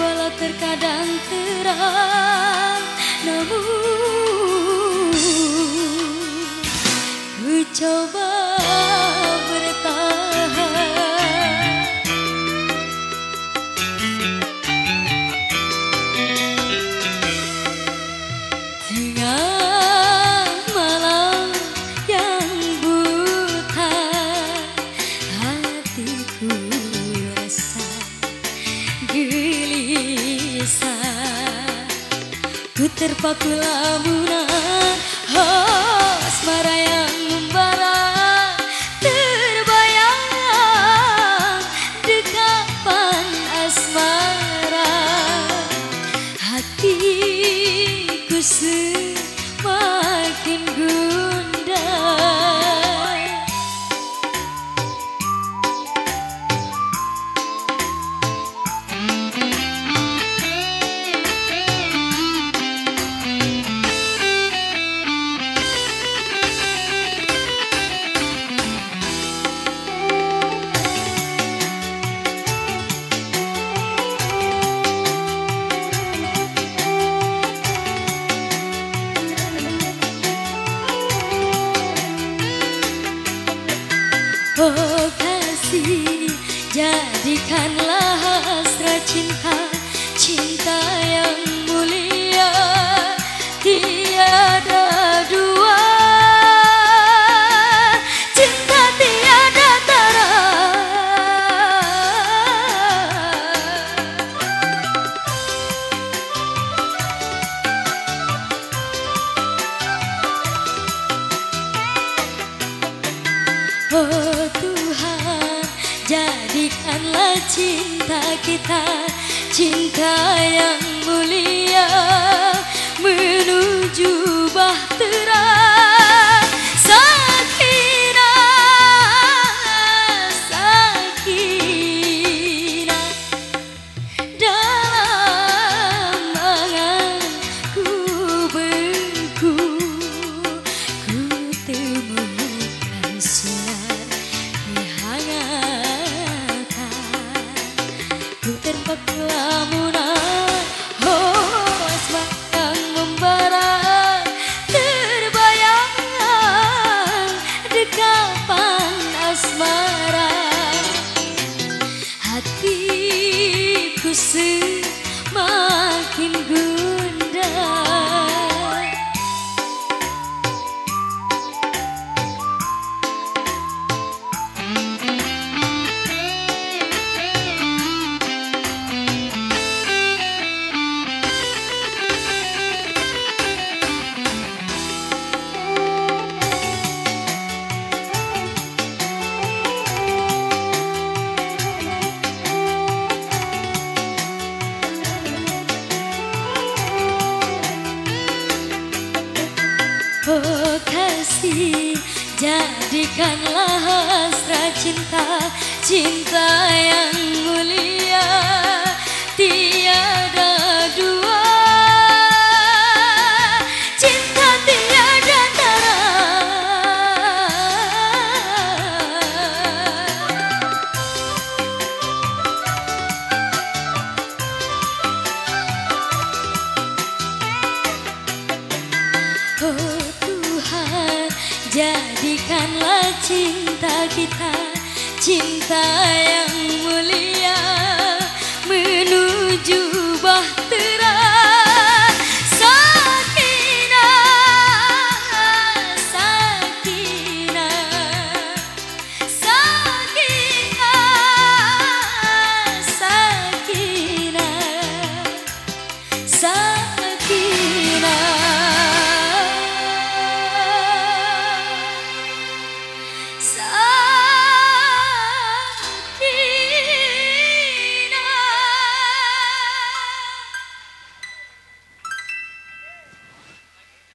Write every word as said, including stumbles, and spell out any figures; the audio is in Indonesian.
walau terkadang terang, namun ku coba bertahan. Tengah malam yang buta, hatiku resah gelisah. Ku terpaku lamunan asmara yang membara, terbayang dekapan asmara. Hatiku semakin gundah. Oh kasih, jadikanlah hasrat cinta, cinta yang mulia, tiada dua, cinta tiada tara. Oh Tuhan, jadikanlah cinta kita cinta yang mulia, menuju bahtera. Sakinah, sakinah dalam anganku beku, ku temukan sinar kehangatan. Ku terpaku lamunan asmara yang membara, terbayang dekapan asmara. Hatiku semakin gundah. Oh kasih, jadikanlah hasrat cinta, cinta yang mulia, tiada dua, cinta tiada tara. Oh Tuhan, jadikanlah cinta kita cinta yang mulia,